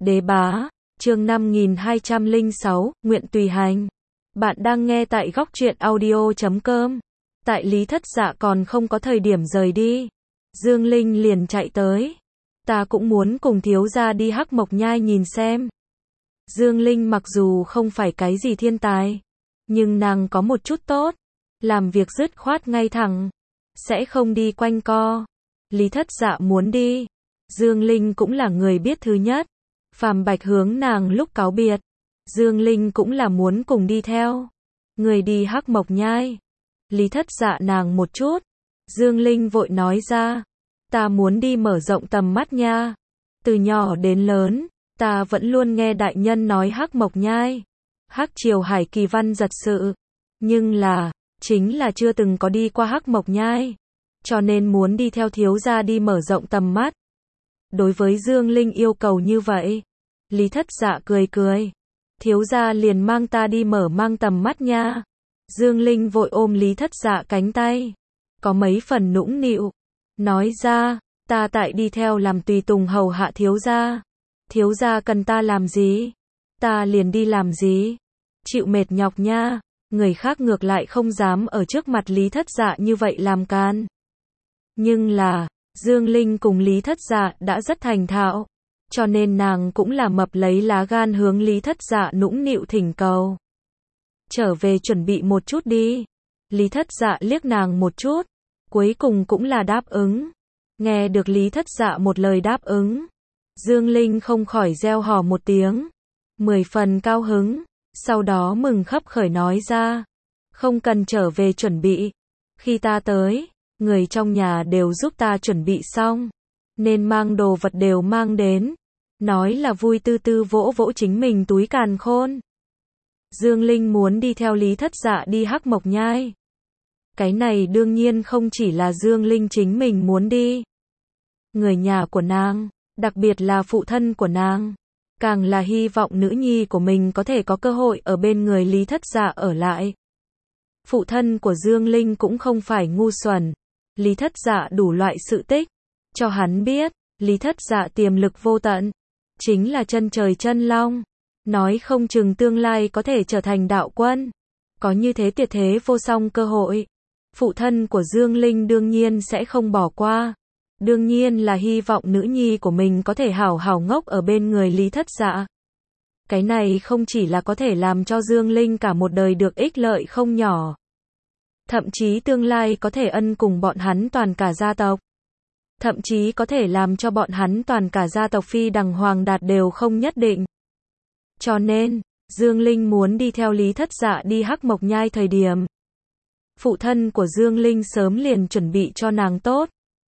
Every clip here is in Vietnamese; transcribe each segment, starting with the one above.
Đế bá, chương 5206, nguyện tùy hành. Bạn đang nghe tại góc truyện audio.com. Tại Lý Thất Dạ còn không có thời điểm rời đi, Dương Linh liền chạy tới. Ta cũng muốn cùng thiếu gia đi Hắc Mộc Nhai nhìn xem. Dương Linh mặc dù không phải cái gì thiên tài, nhưng nàng có một chút tốt, làm việc dứt khoát ngay thẳng, sẽ không đi quanh co. Lý Thất Dạ muốn đi, Dương Linh cũng là người biết thứ nhất. Phàm Bạch hướng nàng lúc cáo biệt, Dương Linh cũng là muốn cùng đi theo. Người đi Hắc Mộc Nhai. Lý Thất Dạ nàng một chút. Dương Linh vội nói ra, ta muốn đi mở rộng tầm mắt nha. Từ nhỏ đến lớn, ta vẫn luôn nghe đại nhân nói Hắc Mộc Nhai, Hắc Triều Hải Kỳ Văn giật sự, nhưng là, chính là chưa từng có đi qua Hắc Mộc Nhai, cho nên muốn đi theo thiếu gia đi mở rộng tầm mắt. Đối với Dương Linh yêu cầu như vậy, Lý Thất Dạ cười cười, thiếu gia liền mang ta đi mở mang tầm mắt nha. Dương Linh vội ôm Lý Thất Dạ cánh tay, có mấy phần nũng nịu, nói ra, ta tại đi theo làm tùy tùng hầu hạ thiếu gia cần ta làm gì, ta liền đi làm gì, chịu mệt nhọc nha. Người khác ngược lại không dám ở trước mặt Lý Thất Dạ như vậy làm can. Nhưng là, Dương Linh cùng Lý Thất Dạ đã rất thành thạo, cho nên nàng cũng là mập lấy lá gan hướng Lý Thất Dạ nũng nịu thỉnh cầu. Trở về chuẩn bị một chút đi. Lý Thất Dạ liếc nàng một chút, cuối cùng cũng là đáp ứng. Nghe được Lý Thất Dạ một lời đáp ứng, Dương Linh không khỏi reo hò một tiếng, 10 phần cao hứng, sau đó mừng khấp khởi nói ra, không cần trở về chuẩn bị, khi ta tới, người trong nhà đều giúp ta chuẩn bị xong, nên mang đồ vật đều mang đến, nói là vui tư tư vỗ vỗ chính mình túi càn khôn. Dương Linh muốn đi theo Lý Thất Dạ đi Hắc Mộc Nhai. Cái này đương nhiên không chỉ là Dương Linh chính mình muốn đi. Người nhà của nàng, đặc biệt là phụ thân của nàng, càng là hy vọng nữ nhi của mình có thể có cơ hội ở bên người Lý Thất Dạ ở lại. Phụ thân của Dương Linh cũng không phải ngu xuẩn. Lý Thất Dạ đủ loại sự tích, cho hắn biết, Lý Thất Dạ tiềm lực vô tận, chính là chân trời chân long, nói không chừng tương lai có thể trở thành đạo quân, có như thế tuyệt thế vô song cơ hội. Phụ thân của Dương Linh đương nhiên sẽ không bỏ qua, đương nhiên là hy vọng nữ nhi của mình có thể hảo hảo ngốc ở bên người Lý Thất Dạ. Cái này không chỉ là có thể làm cho Dương Linh cả một đời được ích lợi không nhỏ, thậm chí tương lai có thể ân cùng bọn hắn toàn cả gia tộc, thậm chí có thể làm cho bọn hắn toàn cả gia tộc phi đằng hoàng đạt đều không nhất định. Cho nên, Dương Linh muốn đi theo Lý Thất Dạ đi Hắc Mộc Nhai thời điểm, phụ thân của Dương Linh sớm liền chuẩn bị cho nàng tốt.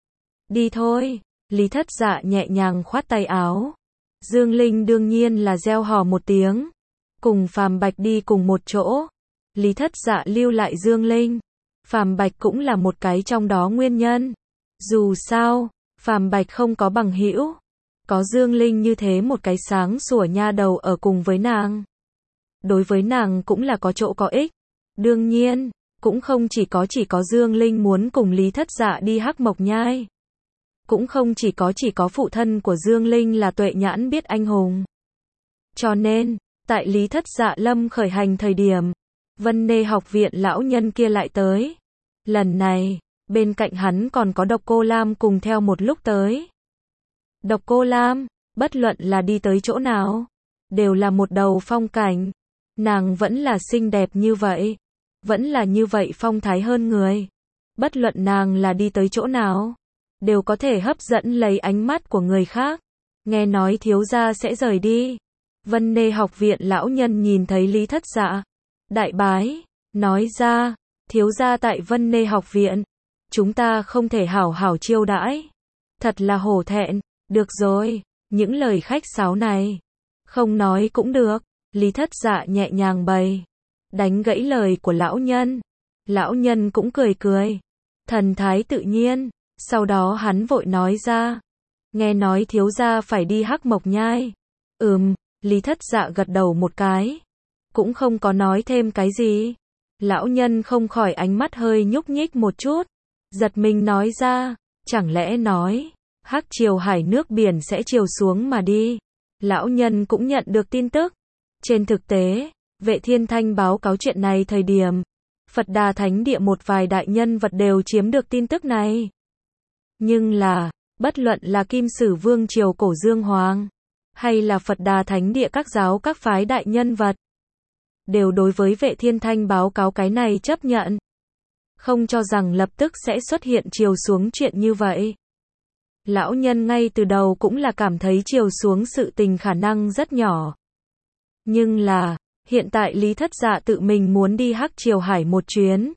Đi thôi, Lý Thất Dạ nhẹ nhàng khoát tay áo. Dương Linh đương nhiên là reo hò một tiếng, cùng Phàm Bạch đi cùng một chỗ. Lý Thất Dạ lưu lại Dương Linh, Phàm Bạch cũng là một cái trong đó nguyên nhân. Dù sao, Phàm Bạch không có bằng hữu, có Dương Linh như thế một cái sáng sủa nha đầu ở cùng với nàng, đối với nàng cũng là có chỗ có ích. Đương nhiên, cũng không chỉ có Dương Linh muốn cùng Lý Thất Dạ đi Hắc Mộc Nhai, cũng không chỉ có phụ thân của Dương Linh là tuệ nhãn biết anh hùng. Cho nên, tại Lý Thất Dạ lâm khởi hành thời điểm, Vân Nê học viện lão nhân kia lại tới. Lần này, bên cạnh hắn còn có Độc Cô Lam cùng theo một lúc tới. Độc Cô Lam, bất luận là đi tới chỗ nào, đều là một đầu phong cảnh. Nàng vẫn là xinh đẹp như vậy, vẫn là như vậy phong thái hơn người. Bất luận nàng là đi tới chỗ nào, đều có thể hấp dẫn lấy ánh mắt của người khác. Nghe nói thiếu gia sẽ rời đi. Vân Nê học viện lão nhân nhìn thấy Lý Thất Dạ, đại bái, nói ra, thiếu gia tại Vân Nê học viện, chúng ta không thể hảo hảo chiêu đãi. Thật là hổ thẹn. Được rồi, những lời khách sáo này, không nói cũng được. Lý Thất Dạ nhẹ nhàng bày, đánh gãy lời của lão nhân. Lão nhân cũng cười cười, thần thái tự nhiên. Sau đó hắn vội nói ra, nghe nói thiếu gia phải đi Hắc Mộc Nhai. Lý Thất Dạ gật đầu một cái, cũng không có nói thêm cái gì. Lão nhân không khỏi ánh mắt hơi nhúc nhích một chút, giật mình nói ra, chẳng lẽ nói, Hắc Triều Hải nước biển sẽ chiều xuống mà đi. lão nhân cũng nhận được tin tức. Trên thực tế, Vệ Thiên Thanh báo cáo chuyện này thời điểm, Phật Đà Thánh Địa một vài đại nhân vật đều chiếm được tin tức này. Nhưng là, bất luận là Kim Sử Vương triều Cổ Dương Hoàng, hay là Phật Đà Thánh Địa các giáo các phái đại nhân vật, đều đối với Vệ Thiên Thanh báo cáo cái này chấp nhận. Không cho rằng lập tức sẽ xuất hiện chiều xuống chuyện như vậy. Lão nhân ngay từ đầu cũng là cảm thấy chiều xuống sự tình khả năng rất nhỏ. Nhưng là, hiện tại Lý Thất Dạ tự mình muốn đi Hắc Triều Hải một chuyến.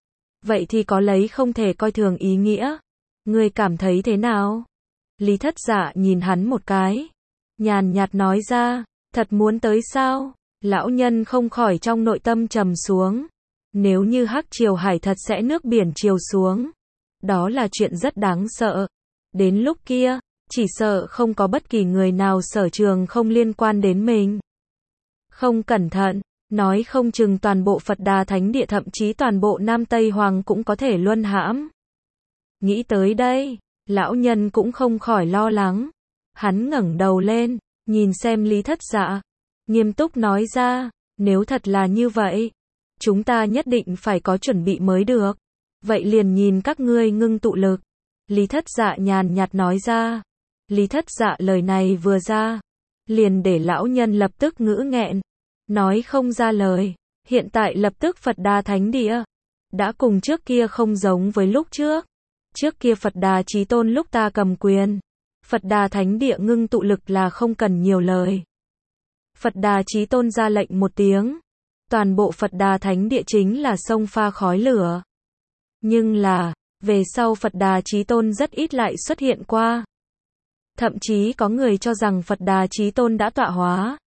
Vậy thì có lấy không thể coi thường ý nghĩa. Ngươi cảm thấy thế nào? Lý Thất Dạ nhìn hắn một cái. Nhàn nhạt nói ra, thật muốn tới sao? Lão nhân không khỏi trong nội tâm trầm xuống. Nếu như Hắc Triều Hải thật sẽ nước biển chiều xuống, đó là chuyện rất đáng sợ. Đến lúc kia, chỉ sợ không có bất kỳ người nào sở trường không liên quan đến mình. Không cẩn thận, nói không chừng toàn bộ Phật Đà Thánh Địa thậm chí toàn bộ Nam Tây Hoàng cũng có thể luân hãm. Nghĩ tới đây, lão nhân cũng không khỏi lo lắng. Hắn ngẩng đầu lên, nhìn xem Lý Thất Dạ, nghiêm túc nói ra, nếu thật là như vậy, chúng ta nhất định phải có chuẩn bị mới được. Vậy liền nhìn các ngươi ngưng tụ lực. Lý Thất Dạ nhàn nhạt nói ra. Lý Thất Dạ lời này vừa ra, liền để lão nhân lập tức ngữ nghẹn, nói không ra lời. Hiện tại lập tức Phật Đà Thánh Địa đã cùng trước kia không giống với lúc trước. Trước kia Phật Đà Chí Tôn lúc ta cầm quyền, Phật Đà Thánh Địa ngưng tụ lực là không cần nhiều lời. Phật Đà Chí Tôn ra lệnh một tiếng, toàn bộ Phật Đà Thánh Địa chính là sông pha khói lửa. Nhưng là, về sau Phật Đà Chí Tôn rất ít lại xuất hiện qua. Thậm chí có người cho rằng Phật Đà Chí Tôn đã tọa hóa.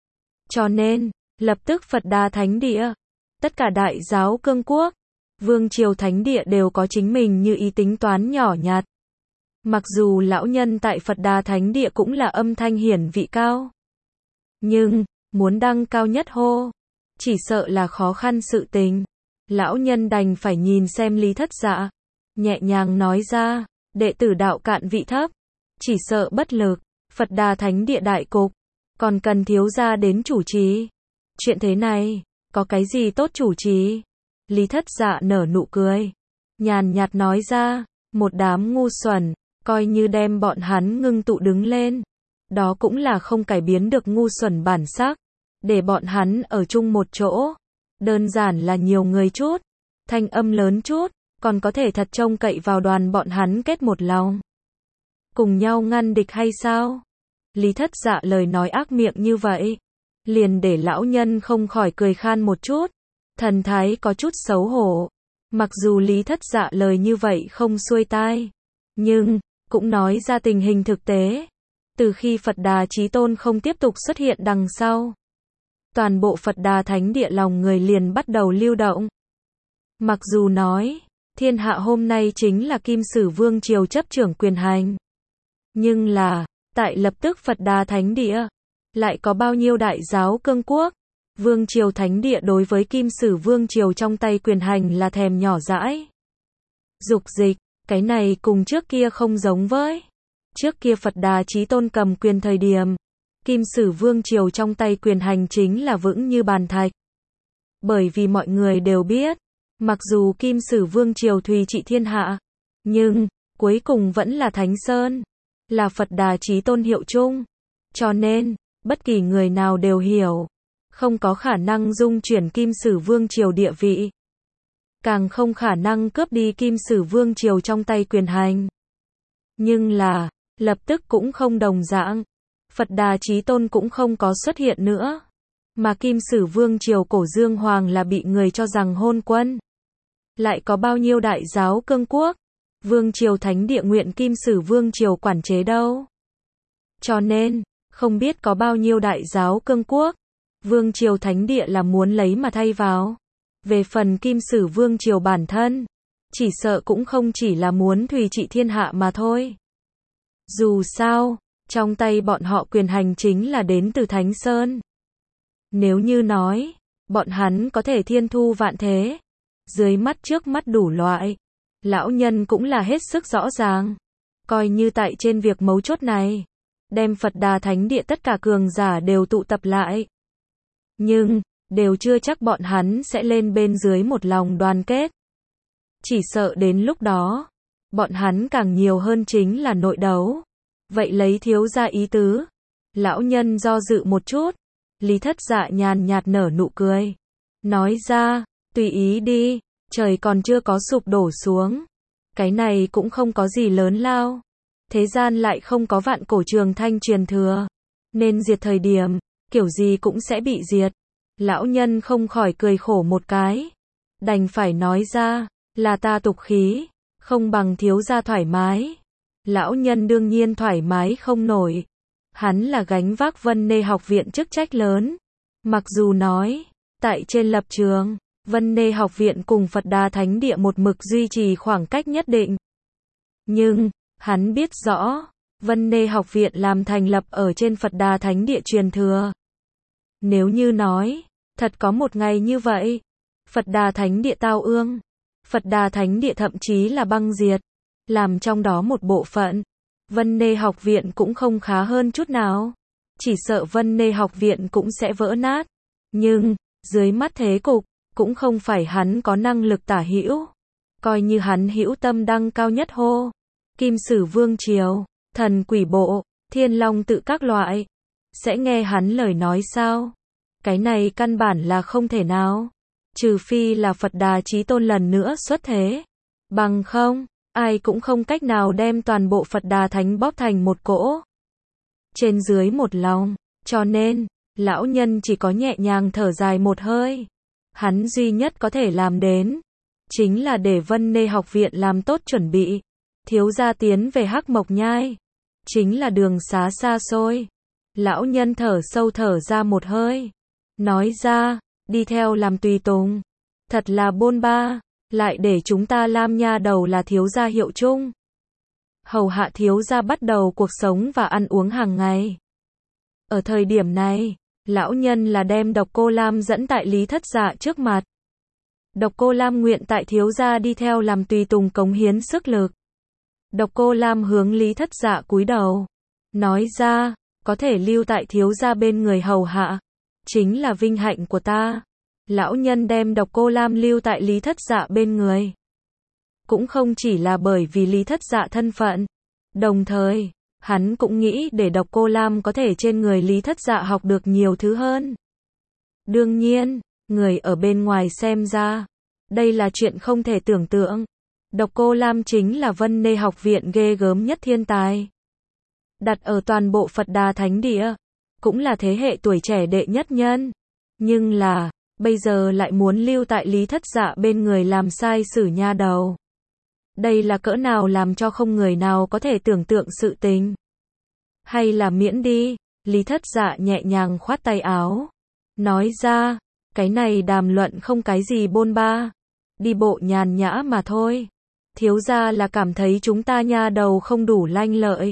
Cho nên, lập tức Phật Đà Thánh Địa, tất cả đại giáo cương quốc, vương triều thánh địa đều có chính mình như ý tính toán nhỏ nhặt. Mặc dù lão nhân tại Phật Đà Thánh Địa cũng là âm thanh hiển vị cao. Nhưng, muốn đăng cao nhất hô, chỉ sợ là khó khăn sự tình. Lão nhân đành phải nhìn xem Lý Thất Dạ, nhẹ nhàng nói ra, đệ tử đạo cạn vị thấp, chỉ sợ bất lực, Phật Đà Thánh Địa đại cục, còn cần thiếu gia đến chủ trì. Chuyện thế này, có cái gì tốt chủ trì? Lý Thất Dạ nở nụ cười, nhàn nhạt nói ra, một đám ngu xuẩn, coi như đem bọn hắn ngưng tụ đứng lên, đó cũng là không cải biến được ngu xuẩn bản sắc, để bọn hắn ở chung một chỗ, đơn giản là nhiều người chút, thanh âm lớn chút, còn có thể thật trông cậy vào đoàn bọn hắn kết một lòng, cùng nhau ngăn địch hay sao? Lý Thất Dạ lời nói ác miệng như vậy, liền để lão nhân không khỏi cười khan một chút, thần thái có chút xấu hổ. Mặc dù Lý Thất Dạ lời như vậy không xuôi tai, nhưng cũng nói ra tình hình thực tế. Từ khi Phật Đà Chí Tôn không tiếp tục xuất hiện đằng sau, toàn bộ Phật Đà Thánh Địa lòng người liền bắt đầu lưu động. Mặc dù nói, thiên hạ hôm nay chính là Kim Sử Vương triều chấp trưởng quyền hành, nhưng là, tại lập tức Phật Đà Thánh Địa, lại có bao nhiêu đại giáo cương quốc, Vương triều Thánh Địa đối với Kim Sử Vương triều trong tay quyền hành là thèm nhỏ dãi. Dục dịch, cái này cùng trước kia không giống với. Trước kia Phật Đà Chí Tôn cầm quyền thời điểm, Kim Sử Vương triều trong tay quyền hành chính là vững như bàn thạch. Bởi vì mọi người đều biết, mặc dù Kim Sử Vương triều thùy trị thiên hạ, nhưng cuối cùng vẫn là Thánh Sơn, là Phật Đà Chí Tôn hiệu chung. Cho nên, bất kỳ người nào đều hiểu, không có khả năng dung chuyển Kim Sử Vương triều địa vị, càng không khả năng cướp đi Kim Sử Vương triều trong tay quyền hành. Nhưng là, lập tức cũng không đồng dạng, Phật Đà Chí Tôn cũng không có xuất hiện nữa, mà Kim Sử Vương triều Cổ Dương Hoàng là bị người cho rằng hôn quân. Lại có bao nhiêu đại giáo cương quốc, Vương triều Thánh Địa nguyện Kim Sử Vương triều quản chế đâu. Cho nên, không biết có bao nhiêu đại giáo cương quốc, Vương triều Thánh Địa là muốn lấy mà thay vào. Về phần Kim Sử Vương triều bản thân, chỉ sợ cũng không chỉ là muốn thùy trị thiên hạ mà thôi. Dù sao, trong tay bọn họ quyền hành chính là đến từ Thánh Sơn. Nếu như nói, bọn hắn có thể thiên thu vạn thế, dưới mắt trước mắt đủ loại, lão nhân cũng là hết sức rõ ràng. Coi như tại trên việc mấu chốt này, đem Phật Đà Thánh Địa tất cả cường giả đều tụ tập lại. Nhưng, đều chưa chắc bọn hắn sẽ lên bên dưới một lòng đoàn kết. Chỉ sợ đến lúc đó, bọn hắn càng nhiều hơn chính là nội đấu. Vậy lấy thiếu gia ý tứ. Lão nhân do dự một chút. Lý Thất Dạ nhàn nhạt nở nụ cười. Nói ra, tùy ý đi, trời còn chưa có sụp đổ xuống. Cái này cũng không có gì lớn lao. Thế gian lại không có vạn cổ trường thanh truyền thừa. Nên diệt thời điểm, kiểu gì cũng sẽ bị diệt. Lão nhân không khỏi cười khổ một cái. Đành phải nói ra, là ta tục khí, không bằng thiếu gia thoải mái. Lão nhân đương nhiên thoải mái không nổi. Hắn là gánh vác Vân Nê học viện chức trách lớn. Mặc dù nói, tại trên lập trường, Vân Nê học viện cùng Phật Đà Thánh Địa một mực duy trì khoảng cách nhất định. Nhưng, hắn biết rõ, Vân Nê học viện làm thành lập ở trên Phật Đà Thánh Địa truyền thừa. Nếu như nói, thật có một ngày như vậy, Phật Đà Thánh Địa tao ương, Phật Đà Thánh Địa thậm chí là băng diệt, làm trong đó một bộ phận, Vân Nê học viện cũng không khá hơn chút nào. Chỉ sợ Vân Nê học viện cũng sẽ vỡ nát. Nhưng, dưới mắt thế cục, cũng không phải hắn có năng lực tả hữu. Coi như hắn hữu tâm đăng cao nhất hô. Kim Sử Vương Triều, Thần Quỷ Bộ, Thiên Long tự các loại. Sẽ nghe hắn lời nói sao? Cái này căn bản là không thể nào. Trừ phi là Phật Đà Chí Tôn lần nữa xuất thế. Bằng không, ai cũng không cách nào đem toàn bộ Phật Đà Thánh bóp thành một cỗ. Trên dưới một lòng, cho nên, lão nhân chỉ có nhẹ nhàng thở dài một hơi. Hắn duy nhất có thể làm đến, chính là để Vân Nê học viện làm tốt chuẩn bị. Thiếu gia tiến về Hắc Mộc Nhai, chính là đường xá xa xôi. Lão nhân thở sâu thở ra một hơi. Nói ra, đi theo làm tùy tùng. Thật là bôn ba, lại để chúng ta Lam nha đầu là thiếu gia hiệu chung. Hầu hạ thiếu gia bắt đầu cuộc sống và ăn uống hàng ngày. Ở thời điểm này, lão nhân là đem Độc Cô Lam dẫn tại Lý Thất Dạ trước mặt. Độc Cô Lam nguyện tại thiếu gia đi theo làm tùy tùng cống hiến sức lực. Độc Cô Lam hướng Lý Thất Dạ cúi đầu. Nói ra, có thể lưu tại thiếu gia bên người hầu hạ. Chính là vinh hạnh của ta. Lão nhân đem Độc Cô Lam lưu tại Lý Thất Dạ bên người. Cũng không chỉ là bởi vì Lý Thất Dạ thân phận. Đồng thời, hắn cũng nghĩ để Độc Cô Lam có thể trên người Lý Thất Dạ học được nhiều thứ hơn. Đương nhiên, người ở bên ngoài xem ra, đây là chuyện không thể tưởng tượng. Độc Cô Lam chính là Vân Nê học viện ghê gớm nhất thiên tài. Đặt ở toàn bộ Phật Đà Thánh Địa, cũng là thế hệ tuổi trẻ đệ nhất nhân. Nhưng là, bây giờ lại muốn lưu tại Lý Thất Dạ bên người làm sai sử nha đầu. Đây là cỡ nào làm cho không người nào có thể tưởng tượng sự tình. Hay là miễn đi, Lý Thất Dạ nhẹ nhàng khoát tay áo. Nói ra, cái này đàm luận không cái gì bôn ba. Đi bộ nhàn nhã mà thôi. Thiếu gia là cảm thấy chúng ta nha đầu không đủ lanh lợi.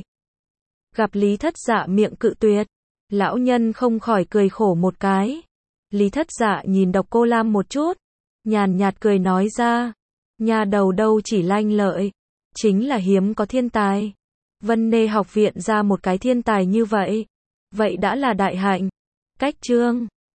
Gặp Lý Thất Dạ miệng cự tuyệt, lão nhân không khỏi cười khổ một cái. Lý Thất Dạ nhìn Độc Cô Lam một chút, nhàn nhạt cười nói ra, nha đầu đâu chỉ lanh lợi, chính là hiếm có thiên tài. Vân Nê học viện ra một cái thiên tài như vậy, vậy đã là đại hạnh. Cách chương